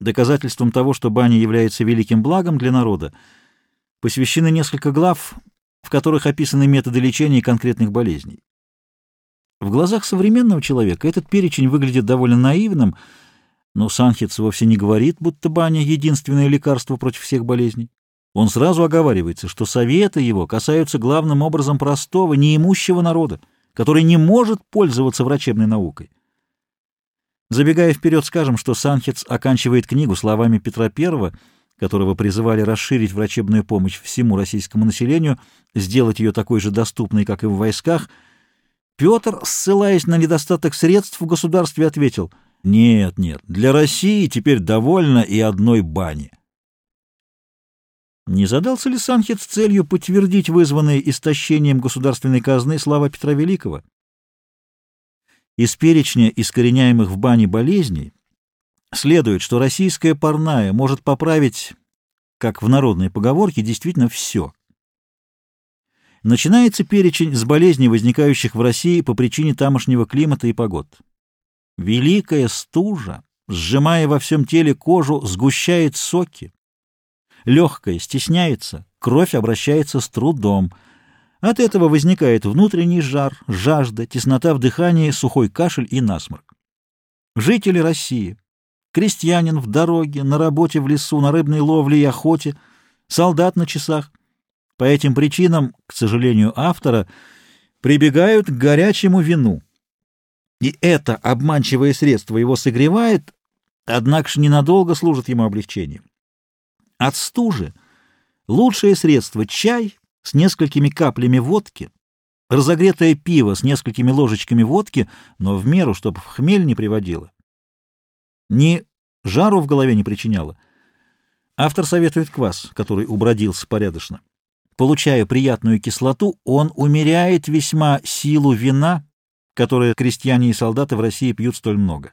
Доказательством того, что баня является великим благом для народа, посвящены несколько глав, в которых описаны методы лечения конкретных болезней. В глазах современного человека этот перечень выглядит довольно наивным, но Санхец вовсе не говорит, будто баня — единственное лекарство против всех болезней. Он сразу оговаривается, что советы его касаются главным образом простого, неимущего народа, который не может пользоваться врачебной наукой. Забегая вперед, скажем, что Санхец оканчивает книгу словами Петра I, которого призывали расширить врачебную помощь всему российскому населению, сделать ее такой же доступной, как и в войсках. Петр, ссылаясь на недостаток средств в государстве, ответил: «Нет, нет, для России теперь довольно и одной бани». Не задался ли Санхец целью подтвердить вызванные истощением государственной казны слова Петра Великого? Из перечня искореняемых в бане болезней следует, что российская парная может поправить, как в народной поговорке, действительно все. Начинается перечень с болезней, возникающих в России по причине тамошнего климата и погод. Великая стужа, сжимая во всем теле кожу, сгущает соки. Легкое стесняется, кровь обращается с трудом. От этого возникает внутренний жар, жажда, теснота в дыхании, сухой кашель и насморк. Жители России, крестьянин в дороге, на работе в лесу, на рыбной ловле и охоте, солдат на часах, по этим причинам, к сожалению автора, прибегают к горячему вину. И это обманчивое средство его согревает, однако ж ненадолго служит ему облегчением. От стужи лучшее средство — чай с несколькими каплями водки, разогретое пиво с несколькими ложечками водки, но в меру, чтобы в хмель не приводило, ни жару в голове не причиняло. Автор советует квас, который убродился порядочно. Получая приятную кислоту, он умеряет весьма силу вина, которое крестьяне и солдаты в России пьют столь много.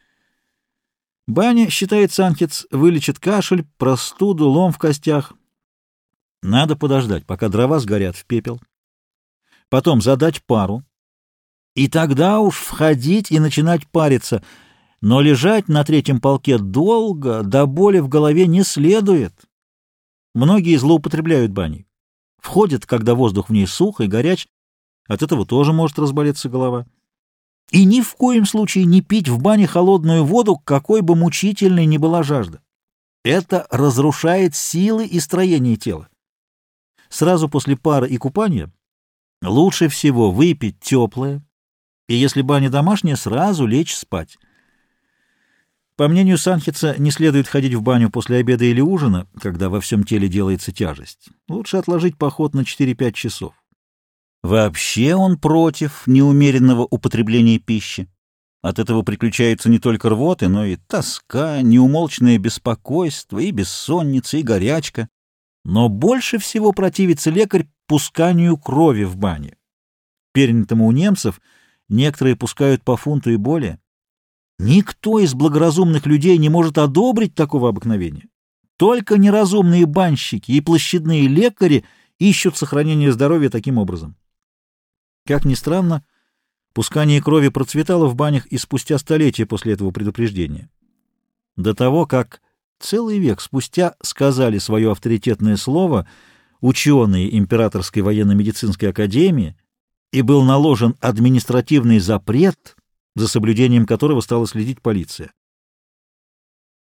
Баня, считает Санхец, вылечит кашель, простуду, лом в костях. Надо подождать, пока дрова сгорят в пепел. Потом задать пару. И тогда уж входить и начинать париться. Но лежать на третьем полке долго, до боли в голове не следует. Многие злоупотребляют баней. Входят, когда воздух в ней сух и горяч. От этого тоже может разболеться голова. И ни в коем случае не пить в бане холодную воду, какой бы мучительной ни была жажда. Это разрушает силы и строение тела. Сразу после пара и купания лучше всего выпить теплое, и если баня домашняя, сразу лечь спать. По мнению Санхеца, не следует ходить в баню после обеда или ужина, когда во всем теле делается тяжесть. Лучше отложить поход на 4-5 часов. Вообще он против неумеренного употребления пищи. От этого приключаются не только рвоты, но и тоска, неумолчное беспокойство, и бессонница, и горячка. Но больше всего противится лекарь пусканию крови в бане. Перенятому у немцев некоторые пускают по фунту и более. Никто из благоразумных людей не может одобрить такого обыкновения. Только неразумные банщики и площадные лекари ищут сохранение здоровья таким образом. Как ни странно, пускание крови процветало в банях и спустя столетия после этого предупреждения. До того, как целый век спустя сказали свое авторитетное слово ученые Императорской военно-медицинской академии, и был наложен административный запрет, за соблюдением которого стала следить полиция.